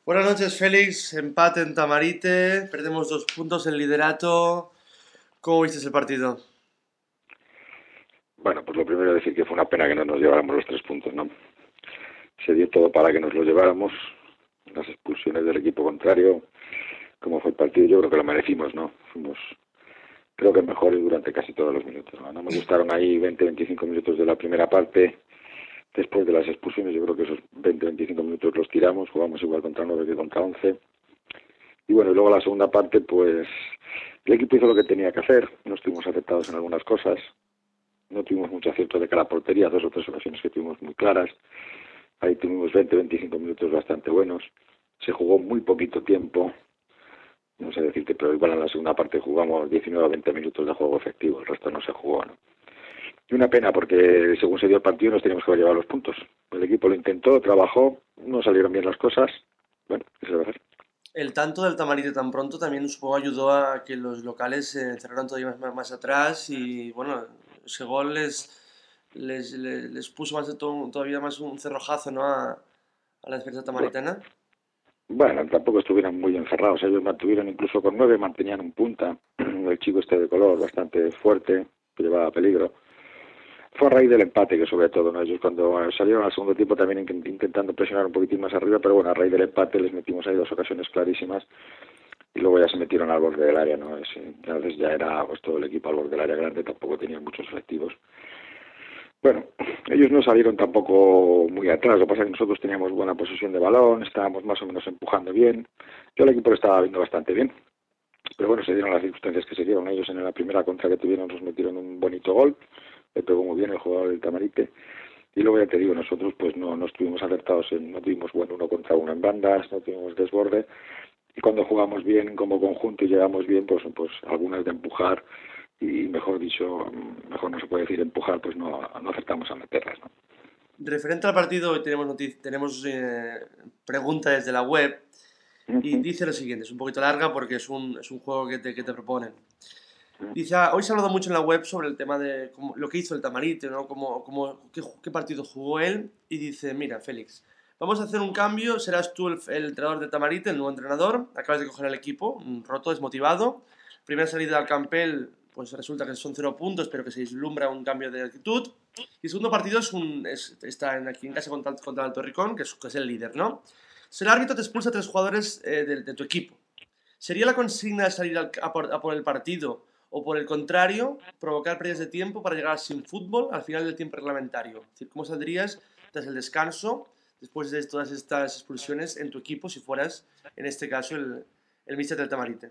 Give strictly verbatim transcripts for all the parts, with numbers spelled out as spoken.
Buenas noches, Félix. Empate en Tamarite. Perdemos dos puntos en liderato. ¿Cómo viste el partido? Bueno, pues lo primero decir que fue una pena que no nos lleváramos los tres puntos, ¿no? Se dio todo para que nos lo lleváramos. Las expulsiones del equipo contrario, como fue el partido, yo creo que lo merecimos, ¿no? Fuimos, creo que mejores durante casi todos los minutos, ¿no? No me gustaron ahí veinte veinticinco minutos de la primera parte. Después de las expulsiones, yo creo que esos veinte veinticinco minutos los tiramos, jugamos igual contra nueve que contra once. Y bueno, y luego la segunda parte, pues el equipo hizo lo que tenía que hacer. No estuvimos aceptados en algunas cosas. No tuvimos mucho acierto de cara a portería, dos o tres ocasiones que tuvimos muy claras. Ahí tuvimos veinte veinticinco minutos bastante buenos. Se jugó muy poquito tiempo, no sé decirte, pero igual en la segunda parte jugamos diecinueve a veinte minutos de juego efectivo, el resto no se jugó, ¿no? Y una pena porque según se dio el partido nos teníamos que llevar los puntos. El equipo lo intentó, trabajó, no salieron bien las cosas. Bueno, ¿qué se va a hacer? El tanto del Tamarite tan pronto también supongo ayudó a que los locales se encerraran todavía más, más atrás y bueno, ese gol les, les, les, les puso más de todo- todavía más un cerrojazo, ¿no? a, a la defensa Bueno, tamaritana. bueno, tampoco estuvieron muy encerrados. Ellos mantuvieron incluso con nueve, mantenían un punta. El chico este de color bastante fuerte, que llevaba peligro. Fue a raíz del empate que sobre todo, ¿no? Ellos cuando salieron al segundo tiempo también intentando presionar un poquitín más arriba, pero bueno, a raíz del empate les metimos ahí dos ocasiones clarísimas y luego ya se metieron al borde del área, ¿no? Es, entonces ya era pues todo el equipo al borde del área grande, tampoco tenían muchos efectivos. Bueno, ellos no salieron tampoco muy atrás, lo que pasa es que nosotros teníamos buena posesión de balón, estábamos más o menos empujando bien, yo el equipo lo estaba viendo bastante bien, pero bueno, se dieron las circunstancias que se dieron. Ellos en la primera contra que tuvieron nos metieron un bonito gol, le pegó muy bien el jugador del Tamarite. Y luego ya te digo, nosotros pues no, no estuvimos acertados, en, no tuvimos bueno uno contra uno en bandas, no tuvimos desborde. Y cuando jugamos bien como conjunto y llegamos bien, pues, pues algunas de empujar y mejor dicho, mejor no se puede decir empujar, pues no, no acertamos a meterlas, ¿no? Referente al partido, hoy tenemos, notici- tenemos eh, pregunta desde la web y Ujú. dice lo siguiente, es un poquito larga porque es un, es un juego que te, que te proponen. Dice, ah, hoy se ha hablado mucho en la web sobre el tema de cómo- lo que hizo el Tamarite, ¿no? Cómo, cómo- qué, ju- qué partido jugó él. Y dice, mira, Félix, vamos a hacer un cambio, serás tú el, el entrenador de Tamarite, el nuevo entrenador. Acabas de coger el equipo, mm, roto, desmotivado. Primera salida al Campel, pues resulta que son cero puntos, pero que se vislumbra un cambio de actitud. Y el segundo partido es un, es- está en- aquí en casa contra, contra el Alto Ricón, que es, que es el líder, ¿no? Si el árbitro te expulsa a tres jugadores eh, de, de tu equipo, ¿sería la consigna salir al- a, por, a por el partido o por el contrario, provocar pérdidas de tiempo para llegar sin fútbol al final del tiempo reglamentario? Es decir, ¿cómo saldrías tras el descanso, después de todas estas expulsiones en tu equipo, si fueras, en este caso, el, el míster del Tamarite?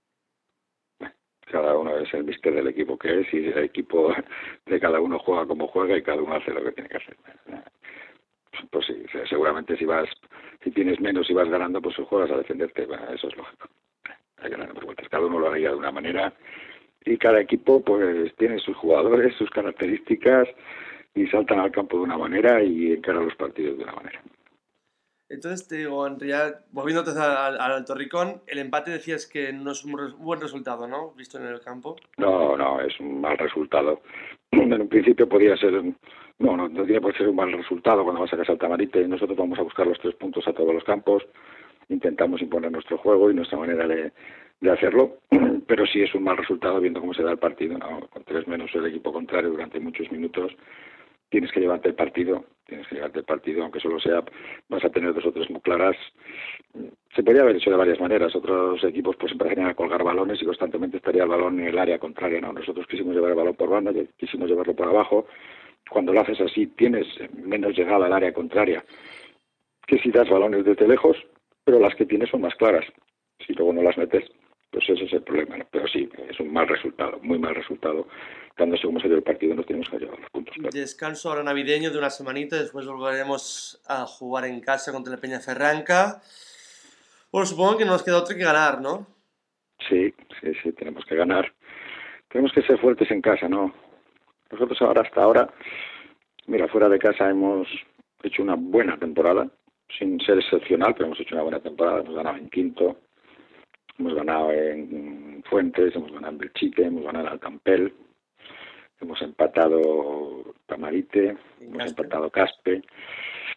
Cada uno es el mister del equipo que es y el equipo de cada uno juega como juega y cada uno hace lo que tiene que hacer. Pues sí, seguramente si vas, si tienes menos y vas ganando, pues juegas a defenderte, bueno, eso es lógico. Hay que ganar por vueltas, cada uno lo haría de una manera y cada equipo pues tiene sus jugadores, sus características y saltan al campo de una manera y encaran los partidos de una manera. Entonces te digo, en realidad, volviendo al, al Alto Ricón, el empate decías que no es un res- buen resultado, ¿no? Visto en el campo. No, no, es un mal resultado. En un principio podría ser, no, no, no tiene por qué ser un mal resultado cuando vas a casa al Tamarite. Nosotros vamos a buscar los tres puntos a todos los campos, intentamos imponer nuestro juego y nuestra manera de, de hacerlo, pero sí es un mal resultado viendo cómo se da el partido, ¿no? Con tres menos el equipo contrario durante muchos minutos, tienes que llevarte el partido, tienes que llevarte el partido, aunque solo sea, vas a tener dos o tres muy claras. Se podría haber hecho de varias maneras. Otros equipos pues empezarían a colgar balones y constantemente estaría el balón en el área contraria, ¿no? Nosotros quisimos llevar el balón por banda, quisimos llevarlo por abajo. Cuando lo haces así, tienes menos llegada al área contraria que si das balones desde lejos, pero las que tienes son más claras. Si luego no las metes, pues ese es el problema, ¿no? Pero sí, es un mal resultado, muy mal resultado. Cuando según se dio el partido nos tenemos que llevar los puntos, claro. Descanso ahora navideño de una semanita, después volveremos a jugar en casa contra el Peñaferranca. Bueno, supongo que no nos queda otra que ganar, ¿no? Sí, sí, sí, tenemos que ganar. Tenemos que ser fuertes en casa, ¿no? Nosotros ahora, hasta ahora, mira, fuera de casa hemos hecho una buena temporada, sin ser excepcional, pero hemos hecho una buena temporada. Hemos ganado en Quinto, hemos ganado en Fuentes, hemos ganado en Belchite, hemos ganado en Alcampel, hemos empatado Tamarite, En hemos Caspe. empatado Caspe.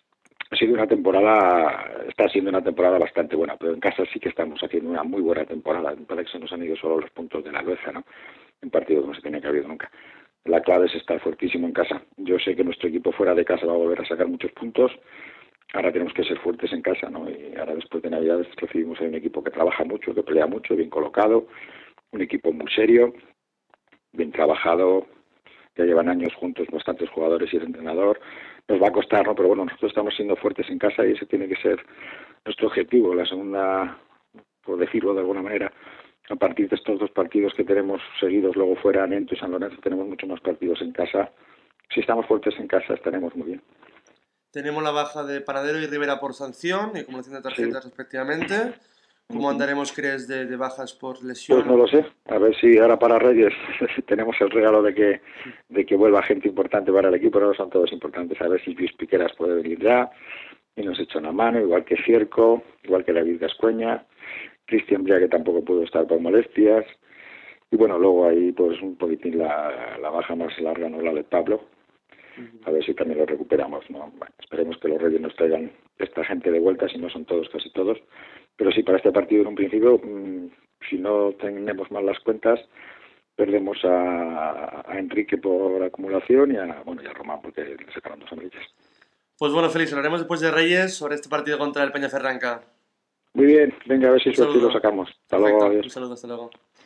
ha sido una temporada, está siendo una temporada bastante buena, pero en casa sí que estamos haciendo una muy buena temporada. Me parece que se nos han ido solo los puntos de la Lueza, ¿no? Un partido que no se tenía que haber habido nunca. La clave es estar fuertísimo en casa. Yo sé que nuestro equipo fuera de casa va a volver a sacar muchos puntos. Ahora tenemos que ser fuertes en casa, ¿no? Y ahora después de Navidades recibimos ahí un equipo que trabaja mucho, que pelea mucho, bien colocado, un equipo muy serio, bien trabajado, ya llevan años juntos bastantes jugadores y el entrenador. Nos va a costar, ¿no? Pero bueno, nosotros estamos siendo fuertes en casa y ese tiene que ser nuestro objetivo. La segunda, por decirlo de alguna manera, a partir de estos dos partidos que tenemos seguidos, luego fuera Nento y San Lorenzo, tenemos muchos más partidos en casa. Si estamos fuertes en casa, estaremos muy bien. Tenemos la baja de Panadero y Rivera por sanción y acumulación de tarjetas Sí. respectivamente. ¿Cómo Uh-huh. andaremos, crees, de, de bajas por Pues lesión? no lo sé, a ver si ahora para Reyes tenemos el regalo de que de que vuelva gente importante para el equipo, no son todos importantes, a ver si Luis Piqueras puede venir ya y nos echa una mano, igual que Cierco, igual que David Gascueña, Cristian Bria, que tampoco pudo estar por molestias, y bueno, luego ahí pues un poquitín la, la baja más larga, no la de Pablo, a ver si también lo recuperamos, ¿no? Bueno, esperemos que los Reyes nos traigan esta gente de vuelta, si no son todos, casi todos, pero sí, para este partido en un principio, mmm, si no tenemos mal las cuentas, perdemos a, a Enrique por acumulación y a, bueno, y a Román porque le sacaron dos amarillas. Pues bueno, Félix, hablaremos después de Reyes sobre este partido contra el Peñaferranca. Muy bien, venga, a ver si Un suerte y lo saludo. sacamos. Hasta luego, Perfecto, adiós. un saludo, hasta luego.